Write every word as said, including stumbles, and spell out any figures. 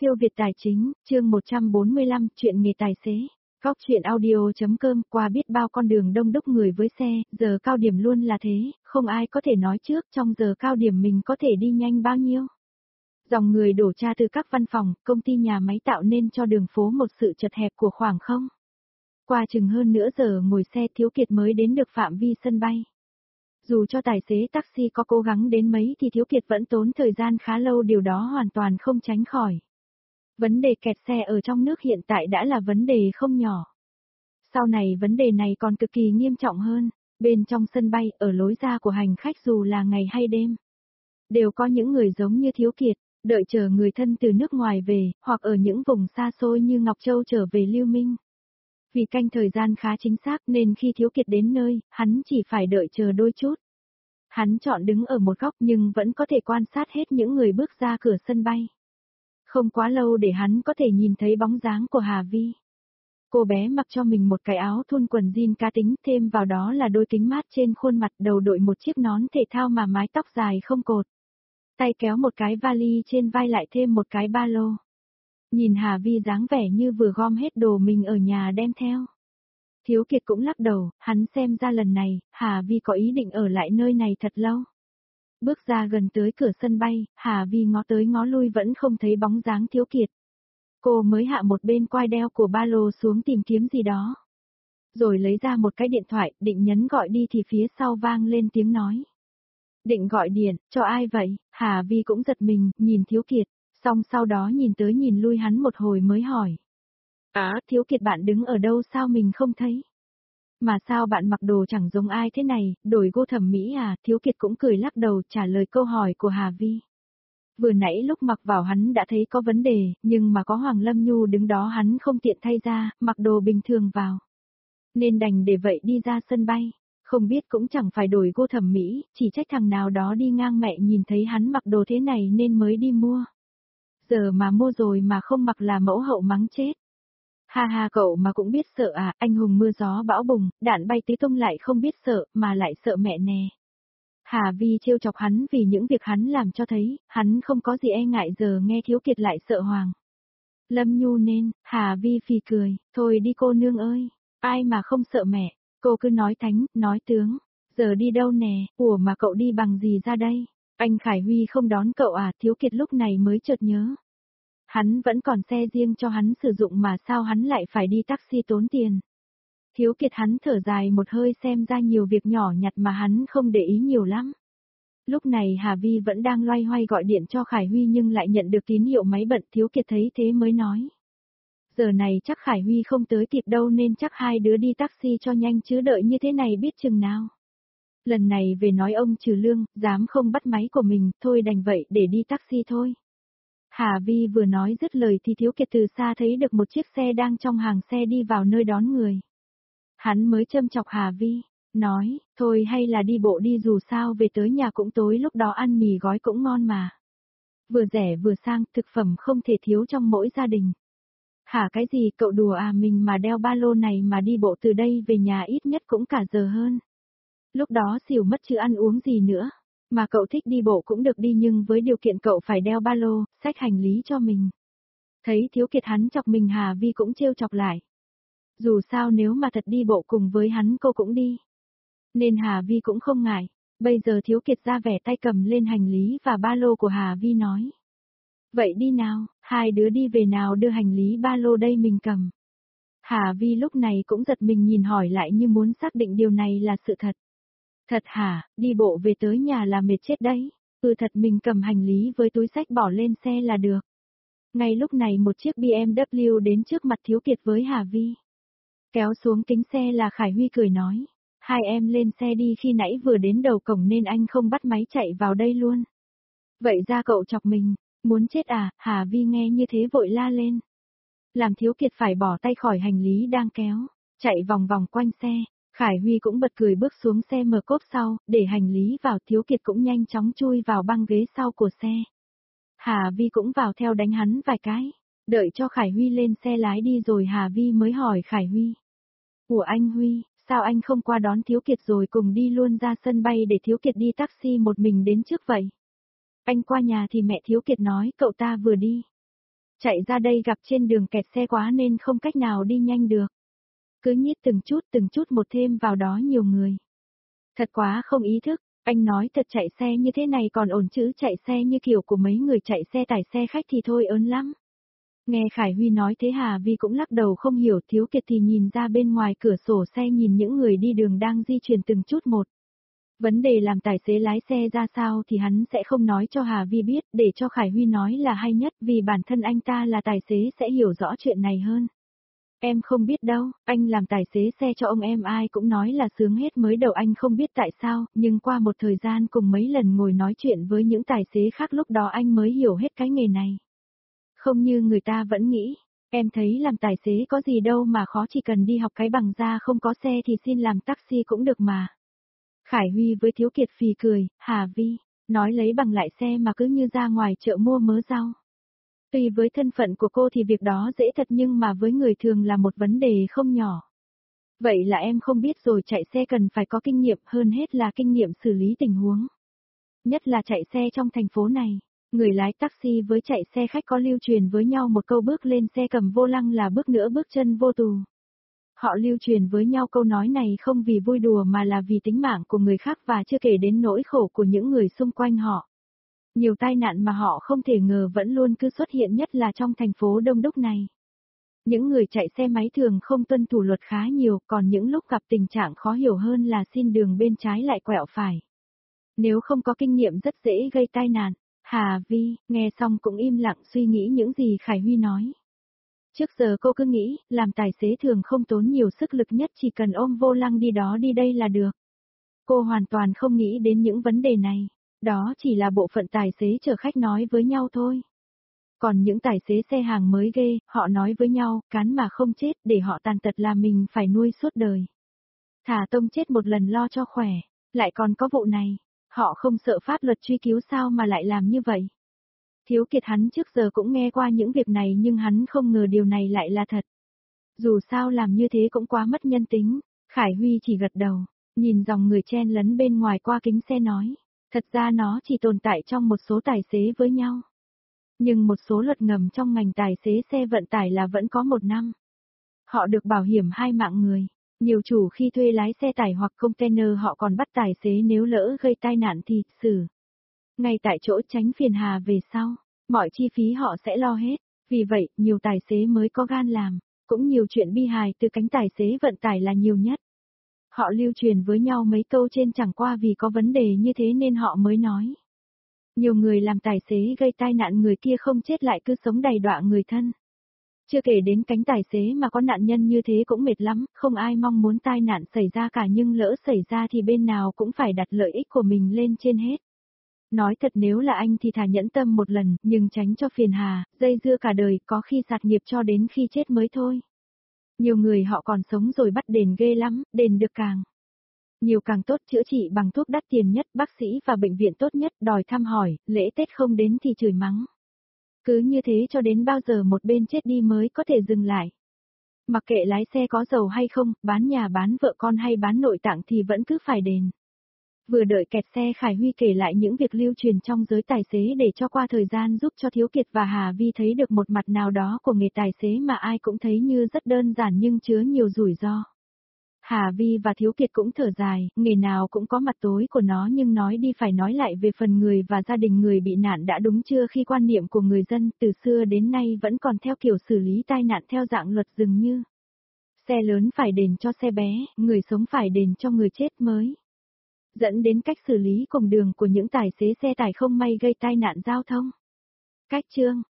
Siêu Việt Tài Chính, chương một trăm bốn mươi lăm, chuyện nghề tài xế. Góc chuyện audio.com, qua biết bao con đường đông đúc người với xe, giờ cao điểm luôn là thế, không ai có thể nói trước trong giờ cao điểm mình có thể đi nhanh bao nhiêu. Dòng người đổ ra từ các văn phòng, công ty nhà máy tạo nên cho đường phố một sự chật hẹp của khoảng không. Qua chừng hơn nửa giờ ngồi xe Thiếu Kiệt mới đến được phạm vi sân bay. Dù cho tài xế taxi có cố gắng đến mấy thì Thiếu Kiệt vẫn tốn thời gian khá lâu, điều đó hoàn toàn không tránh khỏi. Vấn đề kẹt xe ở trong nước hiện tại đã là vấn đề không nhỏ. Sau này vấn đề này còn cực kỳ nghiêm trọng hơn, bên trong sân bay, ở lối ra của hành khách dù là ngày hay đêm. Đều có những người giống như Thiếu Kiệt, đợi chờ người thân từ nước ngoài về, hoặc ở những vùng xa xôi như Ngọc Châu trở về Lưu Minh. Vì canh thời gian khá chính xác nên khi Thiếu Kiệt đến nơi, hắn chỉ phải đợi chờ đôi chút. Hắn chọn đứng ở một góc nhưng vẫn có thể quan sát hết những người bước ra cửa sân bay. Không quá lâu để hắn có thể nhìn thấy bóng dáng của Hà Vi. Cô bé mặc cho mình một cái áo thun quần jean cá tính, thêm vào đó là đôi kính mát trên khuôn mặt, đầu đội một chiếc nón thể thao mà mái tóc dài không cột. Tay kéo một cái vali trên vai, lại thêm một cái ba lô. Nhìn Hà Vi dáng vẻ như vừa gom hết đồ mình ở nhà đem theo. Thiếu Kiệt cũng lắc đầu, hắn xem ra lần này, Hà Vi có ý định ở lại nơi này thật lâu. Bước ra gần tới cửa sân bay, Hà Vi ngó tới ngó lui vẫn không thấy bóng dáng Thiếu Kiệt. Cô mới hạ một bên quai đeo của ba lô xuống tìm kiếm gì đó. Rồi lấy ra một cái điện thoại, định nhấn gọi đi thì phía sau vang lên tiếng nói. Định gọi điện, cho ai vậy? Hà Vi cũng giật mình, nhìn Thiếu Kiệt, xong sau đó nhìn tới nhìn lui hắn một hồi mới hỏi. À, Thiếu Kiệt bạn đứng ở đâu sao mình không thấy? Mà sao bạn mặc đồ chẳng giống ai thế này, đổi gu thẩm mỹ à? Thiếu Kiệt cũng cười lắc đầu trả lời câu hỏi của Hà Vi. Vừa nãy lúc mặc vào hắn đã thấy có vấn đề, nhưng mà có Hoàng Lâm Nhu đứng đó hắn không tiện thay ra, mặc đồ bình thường vào. Nên đành để vậy đi ra sân bay, không biết cũng chẳng phải đổi gu thẩm mỹ, chỉ trách thằng nào đó đi ngang mẹ nhìn thấy hắn mặc đồ thế này nên mới đi mua. Giờ mà mua rồi mà không mặc là mẫu hậu mắng chết. Ha ha, cậu mà cũng biết sợ à, anh hùng mưa gió bão bùng, đạn bay tứ tung lại không biết sợ, mà lại sợ mẹ nè. Hà Vi trêu chọc hắn vì những việc hắn làm cho thấy, hắn không có gì e ngại, giờ nghe Thiếu Kiệt lại sợ Hoàng Lâm Nhu nên, Hà Vi phì cười, thôi đi cô nương ơi, ai mà không sợ mẹ, cô cứ nói thánh, nói tướng, giờ đi đâu nè, ủa mà cậu đi bằng gì ra đây, anh Khải Huy không đón cậu à? Thiếu Kiệt lúc này mới chợt nhớ. Hắn vẫn còn xe riêng cho hắn sử dụng mà sao hắn lại phải đi taxi tốn tiền. Thiếu Kiệt hắn thở dài một hơi, xem ra nhiều việc nhỏ nhặt mà hắn không để ý nhiều lắm. Lúc này Hà Vi vẫn đang loay hoay gọi điện cho Khải Huy nhưng lại nhận được tín hiệu máy bận. Thiếu Kiệt thấy thế mới nói. Giờ này chắc Khải Huy không tới kịp đâu nên chắc hai đứa đi taxi cho nhanh chứ đợi như thế này biết chừng nào. Lần này về nói ông trừ lương, dám không bắt máy của mình, thôi đành vậy để đi taxi thôi. Hà Vi vừa nói dứt lời thì Thiếu Kiệt từ xa thấy được một chiếc xe đang trong hàng xe đi vào nơi đón người. Hắn mới châm chọc Hà Vi, nói, thôi hay là đi bộ đi, dù sao về tới nhà cũng tối, lúc đó ăn mì gói cũng ngon mà. Vừa rẻ vừa sang, thực phẩm không thể thiếu trong mỗi gia đình. Hả, cái gì cậu đùa à, mình mà đeo ba lô này mà đi bộ từ đây về nhà ít nhất cũng cả giờ hơn. Lúc đó xỉu mất chứ ăn uống gì nữa. Mà cậu thích đi bộ cũng được đi nhưng với điều kiện cậu phải đeo ba lô, xách hành lý cho mình. Thấy Thiếu Kiệt hắn chọc mình, Hà Vi cũng trêu chọc lại. Dù sao nếu mà thật đi bộ cùng với hắn cô cũng đi. Nên Hà Vi cũng không ngại. Bây giờ Thiếu Kiệt ra vẻ tay cầm lên hành lý và ba lô của Hà Vi nói. Vậy đi nào, hai đứa đi về nào, đưa hành lý ba lô đây mình cầm. Hà Vi lúc này cũng giật mình nhìn hỏi lại như muốn xác định điều này là sự thật. Thật hả, đi bộ về tới nhà là mệt chết đấy. Ừ thật, mình cầm hành lý với túi xách bỏ lên xe là được. Ngay lúc này một chiếc bê em vê đến trước mặt Thiếu Kiệt với Hà Vi. Kéo xuống kính xe là Khải Huy cười nói. Hai em lên xe đi, khi nãy vừa đến đầu cổng nên anh không bắt máy chạy vào đây luôn. Vậy ra cậu chọc mình, muốn chết à? Hà Vi nghe như thế vội la lên. Làm Thiếu Kiệt phải bỏ tay khỏi hành lý đang kéo, chạy vòng vòng quanh xe. Khải Huy cũng bật cười bước xuống xe, mở cốp sau, để hành lý vào. Thiếu Kiệt cũng nhanh chóng chui vào băng ghế sau của xe. Hà Vi cũng vào theo đánh hắn vài cái. Đợi cho Khải Huy lên xe lái đi rồi Hà Vi mới hỏi Khải Huy. Ủa anh Huy, sao anh không qua đón Thiếu Kiệt rồi cùng đi luôn ra sân bay để Thiếu Kiệt đi taxi một mình đến trước vậy? Anh qua nhà thì mẹ Thiếu Kiệt nói cậu ta vừa đi. Chạy ra đây gặp trên đường kẹt xe quá nên không cách nào đi nhanh được. Cứ nhít từng chút từng chút một thêm vào đó nhiều người. Thật quá không ý thức, anh nói thật chạy xe như thế này còn ổn chứ chạy xe như kiểu của mấy người chạy xe tải xe khách thì thôi ớn lắm. Nghe Khải Huy nói thế Hà Vi cũng lắc đầu không hiểu, Thiếu Kiệt thì nhìn ra bên ngoài cửa sổ xe nhìn những người đi đường đang di chuyển từng chút một. Vấn đề làm tài xế lái xe ra sao thì hắn sẽ không nói cho Hà Vi biết, để cho Khải Huy nói là hay nhất vì bản thân anh ta là tài xế sẽ hiểu rõ chuyện này hơn. Em không biết đâu, anh làm tài xế xe cho ông em ai cũng nói là sướng hết, mới đầu anh không biết tại sao, nhưng qua một thời gian cùng mấy lần ngồi nói chuyện với những tài xế khác lúc đó anh mới hiểu hết cái nghề này. Không như người ta vẫn nghĩ, em thấy làm tài xế có gì đâu mà khó, chỉ cần đi học cái bằng ra, không có xe thì xin làm taxi cũng được mà. Khải Huy với Thiếu Kiệt phì cười, Hà Vi, nói lấy bằng lại xe mà cứ như ra ngoài chợ mua mớ rau. Tuy với thân phận của cô thì việc đó dễ thật nhưng mà với người thường là một vấn đề không nhỏ. Vậy là em không biết rồi, chạy xe cần phải có kinh nghiệm, hơn hết là kinh nghiệm xử lý tình huống. Nhất là chạy xe trong thành phố này, người lái taxi với chạy xe khách có lưu truyền với nhau một câu bước lên xe cầm vô lăng là bước nữa bước chân vô tù. Họ lưu truyền với nhau câu nói này không vì vui đùa mà là vì tính mạng của người khác và chưa kể đến nỗi khổ của những người xung quanh họ. Nhiều tai nạn mà họ không thể ngờ vẫn luôn cứ xuất hiện, nhất là trong thành phố đông đúc này. Những người chạy xe máy thường không tuân thủ luật khá nhiều, còn những lúc gặp tình trạng khó hiểu hơn là xin đường bên trái lại quẹo phải. Nếu không có kinh nghiệm rất dễ gây tai nạn. Hà Vi, nghe xong cũng im lặng suy nghĩ những gì Khải Huy nói. Trước giờ cô cứ nghĩ, làm tài xế thường không tốn nhiều sức lực, nhất chỉ cần ôm vô lăng đi đó đi đây là được. Cô hoàn toàn không nghĩ đến những vấn đề này. Đó chỉ là bộ phận tài xế chở khách nói với nhau thôi. Còn những tài xế xe hàng mới ghê, họ nói với nhau, cán mà không chết, để họ tàn tật là mình phải nuôi suốt đời. Thà tông chết một lần lo cho khỏe, lại còn có vụ này. Họ không sợ pháp luật truy cứu sao mà lại làm như vậy? Thiếu Kiệt hắn trước giờ cũng nghe qua những việc này nhưng hắn không ngờ điều này lại là thật. Dù sao làm như thế cũng quá mất nhân tính. Khải Huy chỉ gật đầu, nhìn dòng người chen lấn bên ngoài qua kính xe nói. Thật ra nó chỉ tồn tại trong một số tài xế với nhau. Nhưng một số luật ngầm trong ngành tài xế xe vận tải là vẫn có một năm. Họ được bảo hiểm hai mạng người. Nhiều chủ khi thuê lái xe tải hoặc container họ còn bắt tài xế nếu lỡ gây tai nạn thì xử ngay tại chỗ, tránh phiền hà về sau. Mọi chi phí họ sẽ lo hết. Vì vậy, nhiều tài xế mới có gan làm. Cũng nhiều chuyện bi hài từ cánh tài xế vận tải là nhiều nhất. Họ lưu truyền với nhau mấy câu trên chẳng qua vì có vấn đề như thế nên họ mới nói. Nhiều người làm tài xế gây tai nạn, người kia không chết lại cứ sống đầy đọa người thân. Chưa kể đến cánh tài xế mà có nạn nhân như thế cũng mệt lắm, không ai mong muốn tai nạn xảy ra cả, nhưng lỡ xảy ra thì bên nào cũng phải đặt lợi ích của mình lên trên hết. Nói thật nếu là anh thì thà nhẫn tâm một lần, nhưng tránh cho phiền hà, dây dưa cả đời, có khi sạt nghiệp cho đến khi chết mới thôi. Nhiều người họ còn sống rồi bắt đền ghê lắm, đền được càng nhiều càng tốt, chữa trị bằng thuốc đắt tiền nhất, bác sĩ và bệnh viện tốt nhất, đòi thăm hỏi, lễ Tết không đến thì chửi mắng. Cứ như thế cho đến bao giờ một bên chết đi mới có thể dừng lại. Mặc kệ lái xe có giàu hay không, bán nhà bán vợ con hay bán nội tạng thì vẫn cứ phải đền. Vừa đợi kẹt xe, Khải Huy kể lại những việc lưu truyền trong giới tài xế để cho qua thời gian, giúp cho Thiếu Kiệt và Hà Vi thấy được một mặt nào đó của nghề tài xế mà ai cũng thấy như rất đơn giản nhưng chứa nhiều rủi ro. Hà Vi và Thiếu Kiệt cũng thở dài, nghề nào cũng có mặt tối của nó, nhưng nói đi phải nói lại về phần người và gia đình người bị nạn đã đúng chưa, khi quan niệm của người dân từ xưa đến nay vẫn còn theo kiểu xử lý tai nạn theo dạng luật rừng như xe lớn phải đền cho xe bé, người sống phải đền cho người chết mới. Dẫn đến cách xử lý cùng đường của những tài xế xe tải không may gây tai nạn giao thông. Cách chương